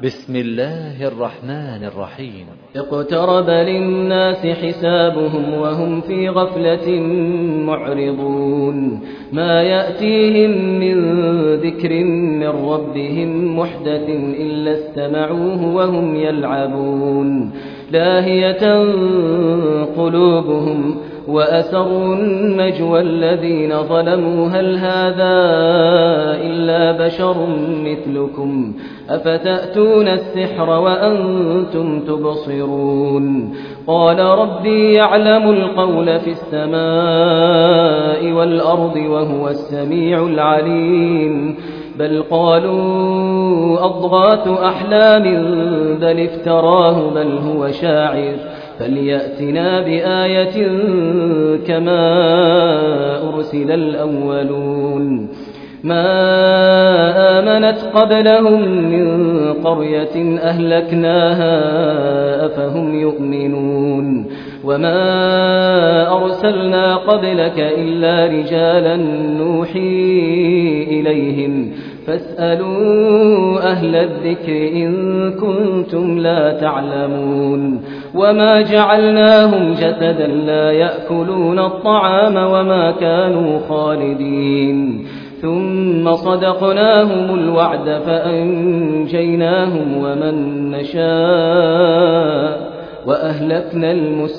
بسم الله الرحمن الرحيم. اقترب للناس حسابهم وهم في غفلة معرضون ما يأتيهم من ذكر من ربهم محدث إلا استمعوه وهم يلعبون لاهية قلوبهم وأسروا النجوى الذين ظلموا هل هذا إلا بشر مثلكم أفتأتون السحر وأنتم تبصرون قال ربي يعلم القول في السماء والأرض وهو السميع العليم بل قالوا أضغاث أحلام بل افتراه بل هو شاعر فليأتنا بآية كما أرسل الأولون ما آمنت قبلهم من قرية أهلكناها أفهم يؤمنون وما أرسلنا قبلك إلا رجالا نوحي إليهم فاسألوا أهل الذكر إن كنتم لا تعلمون وما جعلناهم جسدا لا يأكلون الطعام وما كانوا خالدين ثم صدقناهم الوعد فأنجيناهم ومن نشاء وأهلكنا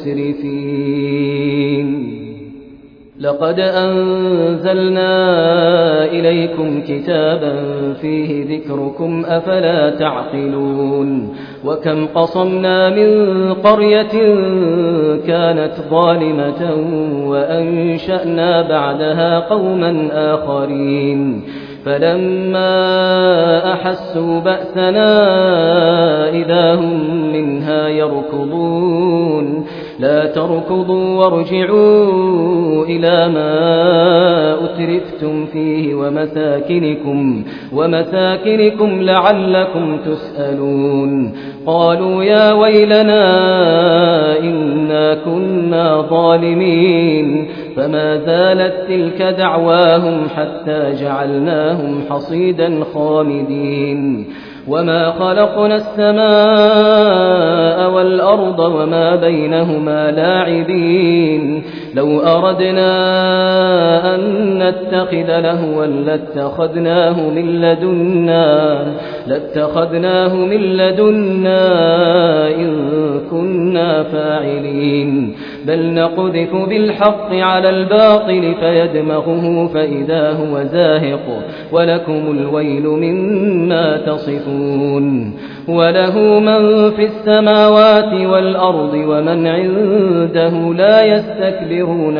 المسرفين لقد أنزلنا إليكم كتابا فيه ذكركم أفلا تعقلون وكم قصمنا من قرية كانت ظالمة وأنشأنا بعدها قوما آخرين فلما أحسوا بأسنا إذا هم منها يركضون لا تركضوا وارجعوا إلى ما أترفتم فيه ومساكنكم لعلكم تسألون قالوا يا ويلنا إنا كنا ظالمين فما زالت تلك دعواهم حتى جعلناهم حصيدا خامدين وما خلقنا السماء والأرض وما بينهما لاعبين لو أردنا أن نتخذ لهوا لاتخذناه من لدنا إن كنا فاعلين بل نقذف بالحق على الباطل فيدمغه فإذا هو زاهق ولكم الويل مما تصفون وله من في السماوات والأرض ومن عنده لا يستكبرون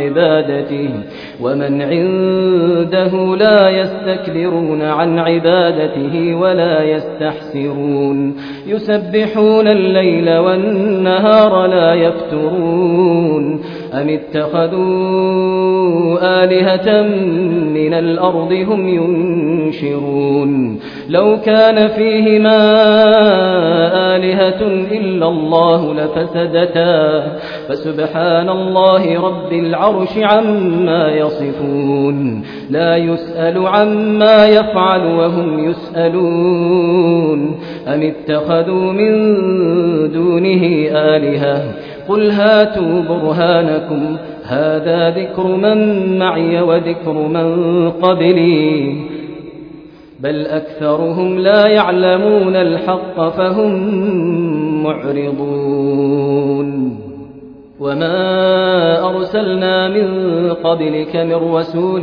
عن عبادته ولا يستحسرون يسبحون الليل والنهار لا يفترون أم اتخذوا آلهة من الأرض هم ينشرون لو كان فيهما آلهة إلا الله لفسدتا فسبحان الله رب العرش عما يصفون لا يسأل عما يفعل وهم يسألون أم اتخذوا من دونه آلهة قل هاتوا برهانكم هذا ذكر من معي وذكر من قبلي بل أكثرهم لا يعلمون الحق فهم معرضون وما أرسلنا من قبلك من رسول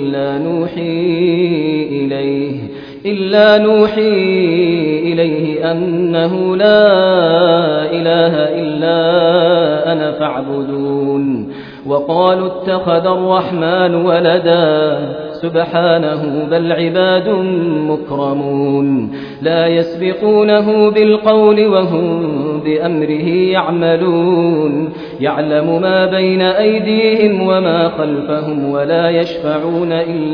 إلا نوحي إليه أنه لا إله إلا أنا فاعبدون وقالوا اتخذ الرحمن ولدا سبحانه بل عباد مكرمون لا يسبقونه بالقول وهم بأمره يعملون يعلم ما بين أيديهم وما خلفهم ولا يشفعون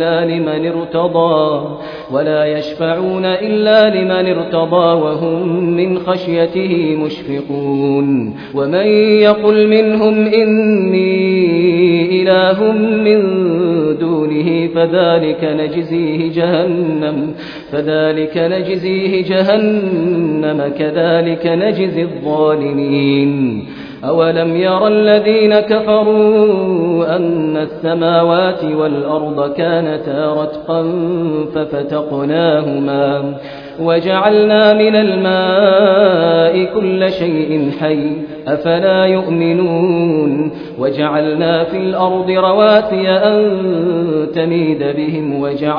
إلا لمن ارتضى وهم من خشيته مشفقون ومن يقل منهم إني إله من دونه به فذلك نجزيه جهنم كذلك نجزي الظالمين. أولم ير الذين كفروا أن السماوات والأرض كانتا رتقا ففتقناهما وجعلنا من الماء كل شيء حي أفلا يؤمنون. وجعلنا في الأرض رواسي أن تميد بهم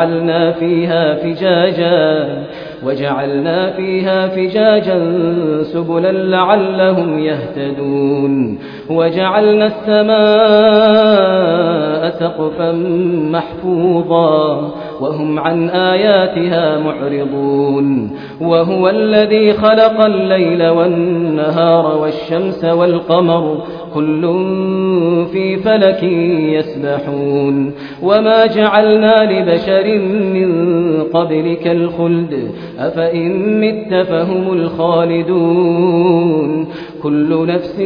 وجعلنا فيها فجاجا سبلا لعلهم يهتدون. وجعلنا السماء سقفا محفوظا وهم عن آياتها معرضون. وهو الذي خلق الليل والنهار والشمس والقمر كل في فلك يسبحون. وما جعلنا لبشر من قبلك الخلد أفإن مت فهم الخالدون. كل نفس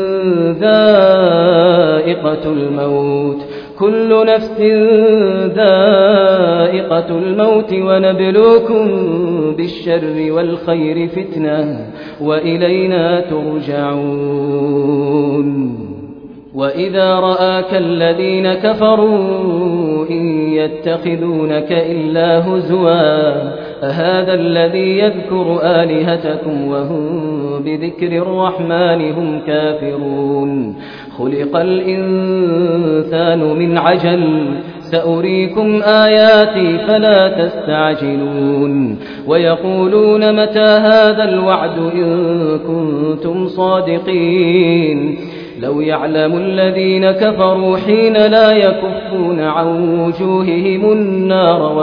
ذائقة الموت ونبلوكم بالشر والخير فتنة وإلينا ترجعون. وإذا رآك الذين كفروا إن يتخذونك إلا هزوا أهذا الذي يذكر آلهتكم وهم بذكر الرحمن هم كافرون. خلق الإنسان من عجل سأريكم آياتي فلا تستعجلون. ويقولون متى هذا الوعد إن كنتم صادقين. لو يعلم الذين كفروا حين لا يكفون عن وجوههم النار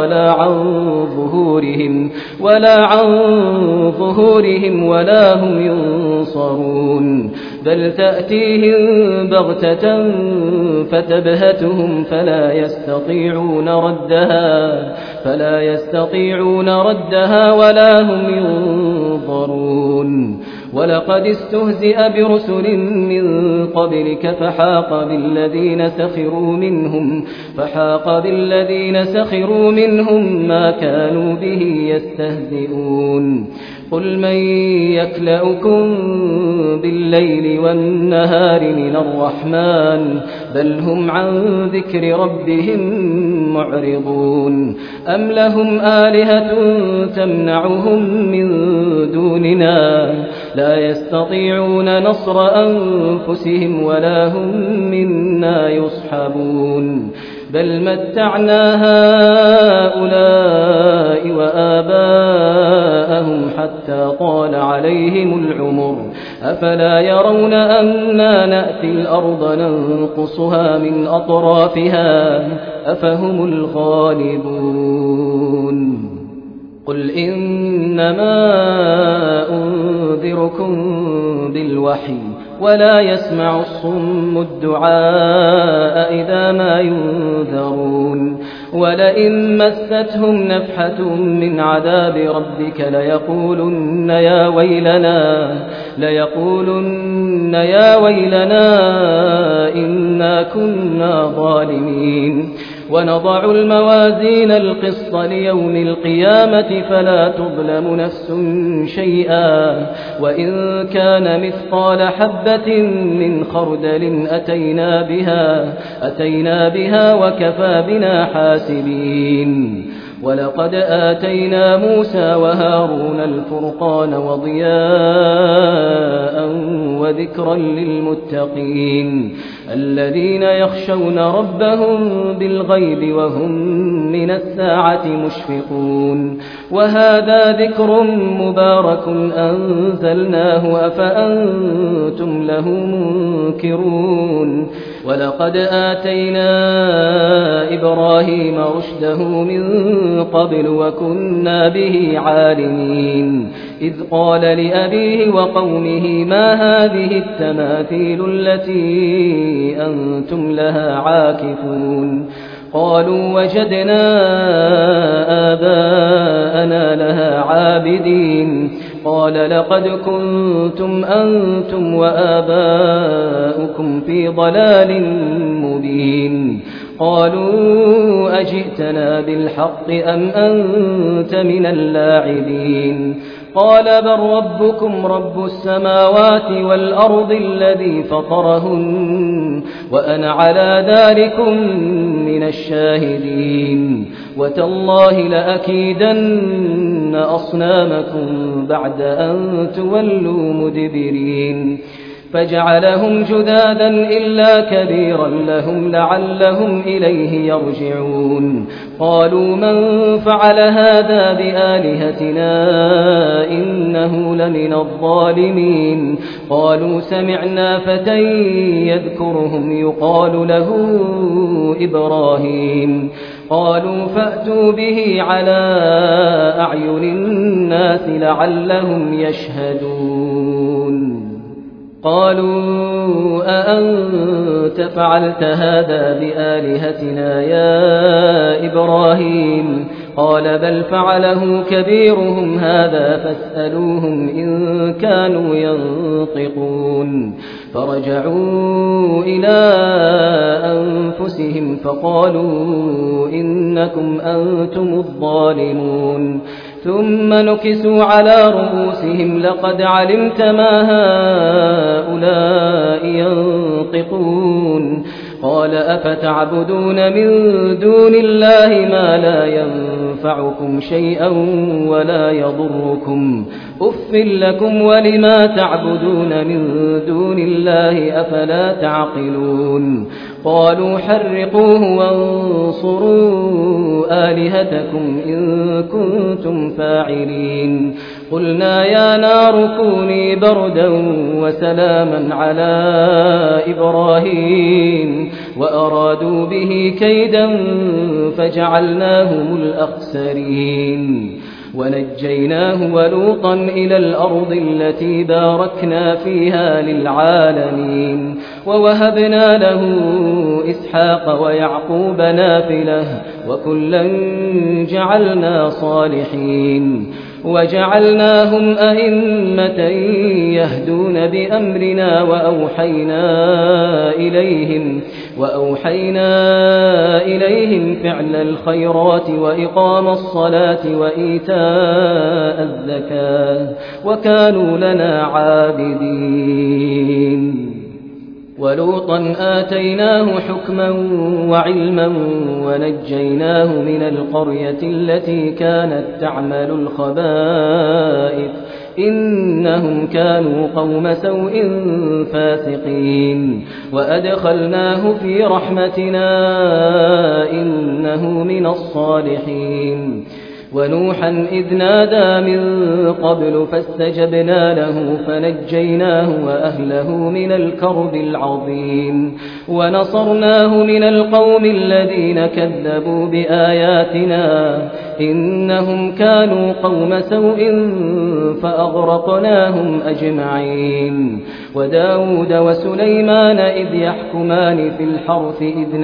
ولا عن ظهورهم ولا هم ينصرون. بل تأتيهم بغتة فتبهتهم فلا يستطيعون ردها ولا هم ينظرون. ولقد استهزئ برسل من قبلك فحاق بالذين سخروا منهم ما كانوا به يستهزئون. قل من يكلؤكم بالليل والنهار من الرحمن بل هم عن ذكر ربهم معرضون. أم لهم آلهة تمنعهم من دوننا لا يستطيعون نصر أنفسهم ولا هم منا يصحبون. بل متعنا هؤلاء وآباءهم حتى طال عليهم العمر أفلا يرون أنا نأتي الأرض ننقصها من أطرافها أفهم الغالبون. قل إنما أنذركم بالوحي ولا يسمع الصم الدعاء إذا ما ينذرون. ولئن مستهم نفحة من عذاب ربك ليقولن يا ويلنا إنا كنا ظالمين. ونضع الموازين القسط ليوم القيامة فلا تظلم نفس شيئا وإن كان مثقال حبة من خردل أتينا بها وكفى بنا حاسبين. ولقد آتينا موسى وهارون الفرقان وضياء وذكرا للمتقين الذين يخشون ربهم بالغيب وهم من الساعة مشفقون. وهذا ذكر مبارك أنزلناه أفأنتم له منكرون. ولقد آتينا إبراهيم رشده من قبل وكنا به عالمين. إذ قال لأبيه وقومه ما هذه التماثيل التي أنتم لها عاكفون. قالوا وجدنا آباءنا لها عابدين. قال لقد كنتم أنتم وآباؤكم في ضلال مبين. قالوا أجئتنا بالحق أم أنت من اللاعبين قال بل ربكم رب السماوات والأرض الذي فطرهن وأنا على ذلكم من الشاهدين وتالله لأكيدن أصنامكم بعد أن تولوا مدبرين فجعلهم جذاذا إلا كبيرا لهم لعلهم إليه يرجعون قالوا من فعل هذا بآلهتنا إنه لمن الظالمين قالوا سمعنا فتى يذكرهم يقال له إبراهيم قالوا فأتوا به على أعين الناس لعلهم يشهدون قالوا أأنت فعلت هذا بآلهتنا يا إبراهيم قال بل فعله كبيرهم هذا فاسألوهم إن كانوا ينطقون فرجعوا إلى أنفسهم فقالوا إنكم أنتم الظالمون ثم نكسوا على رؤوسهم لقد علمت ما هؤلاء ينطقون قال أفتعبدون من دون الله ما لا ينفعكم شيئا ولا يضركم أف لكم ولما تعبدون من دون الله أفلا تعقلون قالوا حرقوه وانصروا آلهتكم إن كنتم فاعلين قلنا يا نار كوني بردا وسلاما على إبراهيم وأرادوا به كيدا فجعلناهم الأخسرين ونجيناه ولوطا إلى الأرض التي باركنا فيها للعالمين ووهبنا له إسحاق ويعقوب نافلة وكلا جعلنا صالحين وجعلناهم أئمة يهدون بأمرنا وأوحينا إليهم فعل الخيرات وإقام الصلاة وإيتاء الزكاة وكانوا لنا عابدين ولوطا آتيناه حكما وعلما ونجيناه من القرية التي كانت تعمل الخبائث إنهم كانوا قوم سوء فاسقين وأدخلناه في رحمتنا إنه من الصالحين ونوحا إذ نادى من قبل فاستجبنا له فنجيناه وأهله من الكرب العظيم ونصرناه من القوم الذين كذبوا بآياتنا إنهم كانوا قوم سوء فأغرقناهم أجمعين وداود وسليمان إذ يحكمان في الحرث إذ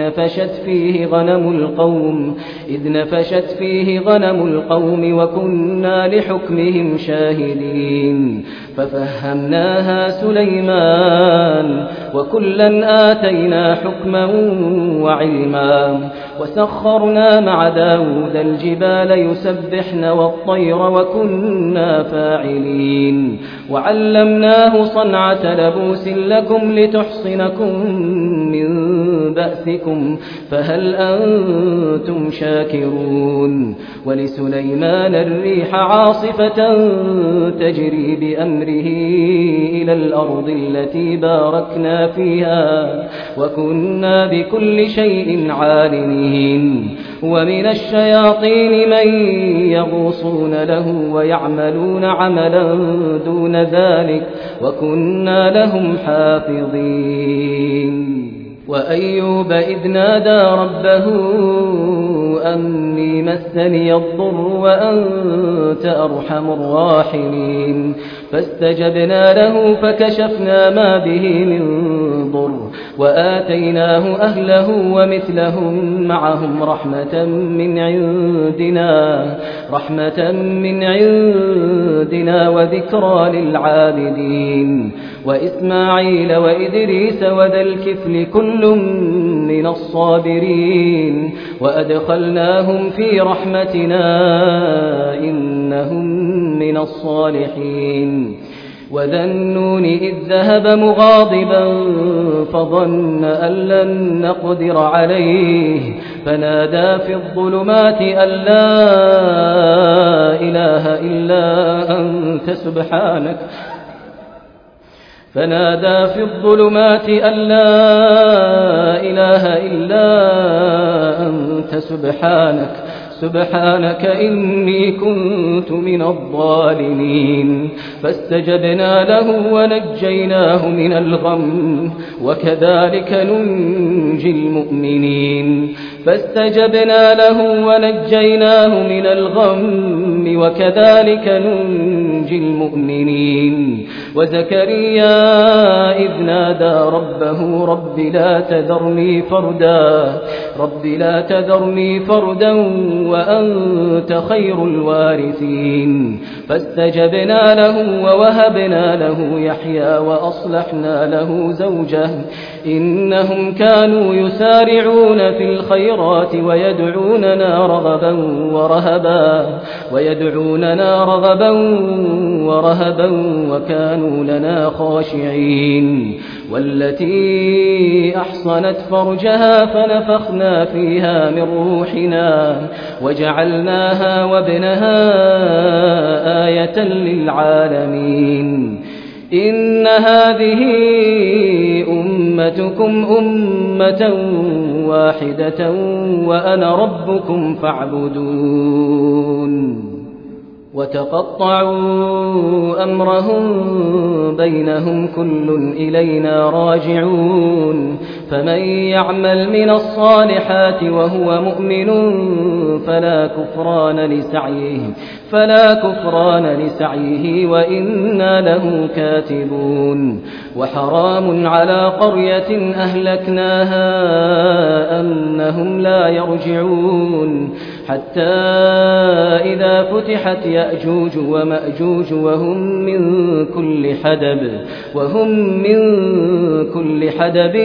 نفشت فيه غنم القوم وكنا لحكمهم شاهدين ففهمناها سليمان وكلا آتينا حكما وعلما وسخرنا مع داود الجبال يسبحن والطير وكنا فاعلين وعلمناه صنعة لبوس لكم لتحصنكم من بأسكم فهل أنتم شاكرون ولسليمان الريح عاصفة تجري بأمره إلى الأرض التي باركنا فيها وكنا بكل شيء عالمين ومن الشياطين من يغوصون له ويعملون عملا دون ذلك وكنا لهم حافظين وأيوب إذ نادى ربه أني مسني الضر وأنت أرحم الراحمين فاستجبنا له فكشفنا ما به من ضر وآتيناه أهله ومثلهم معهم رحمة من عندنا وذكرى للعابدين وإسماعيل وإدريس وذا الكفل كل من الصابرين وأدخلناهم في رحمتنا إنهم من الصالحين وذا النون إذ ذهب مغاضبا فظن أن لن نقدر عليه فنادى في الظلمات أن لا إله إلا أنت سبحانك إني كنت من الظالمين فاستجبنا له ونجيناه من الغم وكذلك ننجي المؤمنين وزكريا إذ نادى ربه رب لا تذرني فردا وأنت خير الوارثين فاستجبنا له ووهبنا له يحيى وأصلحنا له زوجه إنهم كانوا يسارعون في الخيرات ويدعوننا رغبا ورهبا وكانوا لنا خاشعين والتي أحصنت فرجها فنفخنا فيها من روحنا وجعلناها وابنها آية للعالمين إن هذه أمتكم أمة واحدة وأنا ربكم فاعبدون وتقطعوا أمرهم بينهم كل إلينا راجعون فمن يعمل من الصالحات وهو مؤمن فلا كفران لسعيه وإنا له كاتبون وحرام على قرية أهلكناها أنهم لا يرجعون حتى إذا فتحت يأجوج ومأجوج وهم من كل حدب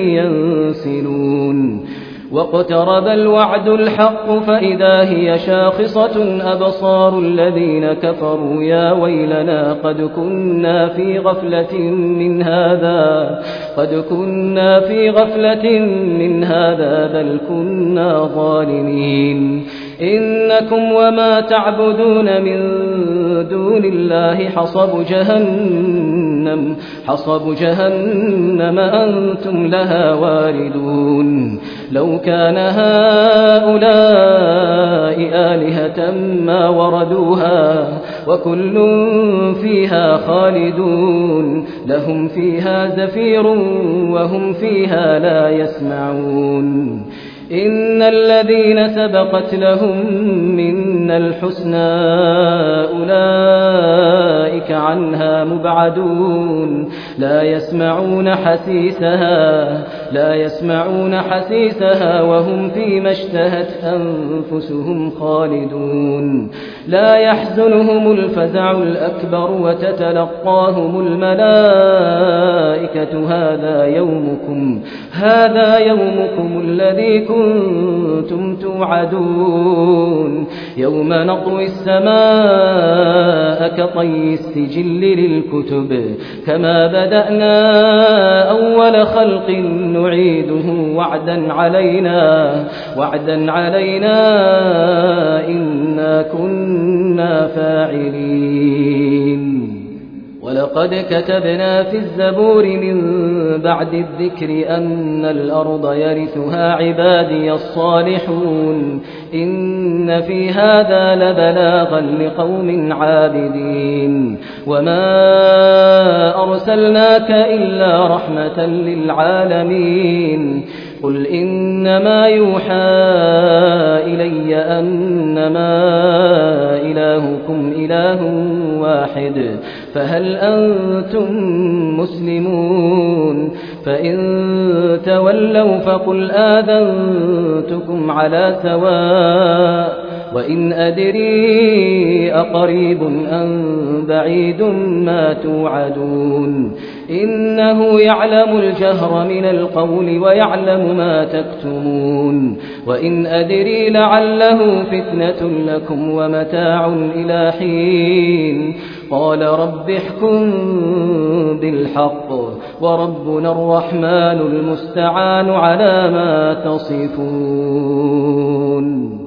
ينسلون واقترب الوعد الحق فإذا هي شاخصة أبصار الذين كفروا يا ويلنا قد كنا في غفلة من هذا بل كنا ظالمين إنكم وما تعبدون من دون الله حصب جهنم أنتم لها واردون لو كان هؤلاء آلهة ما وردوها وكل فيها خالدون لهم فيها زفير وهم فيها لا يسمعون إن الذين سبقت لهم منا الحسنى أولئك عنها مبعدون لا يسمعون حسيسها وهم فيما اشتهت أنفسهم خالدون لا يحزنهم الفزع الأكبر وتتلقاهم الملائكة هذا يومكم الذي كنتم توعدون يوم نطوي السماء كطي السجل للكتب كما بدأنا أول خلق نعيده وعدا علينا إنا كنا فاعلين ولقد كتبنا في الزبور من بعد الذكر أن الأرض يرثها عبادي الصالحون إن في هذا لبلاغا لقوم عابدين وما أرسلناك إلا رحمة للعالمين قل إنما يوحى إلي أنما إلهكم إله واحد فهل أنتم مسلمون فإن تولوا فقل آذنتكم على سواء وإن أدري أقريب أم بعيد ما توعدون إنه يعلم الجهر من القول ويعلم ما تكتمون وإن أدري لعله فتنة لكم ومتاع إلى حين قال رب احكم بالحق وربنا الرحمن المستعان على ما تصفون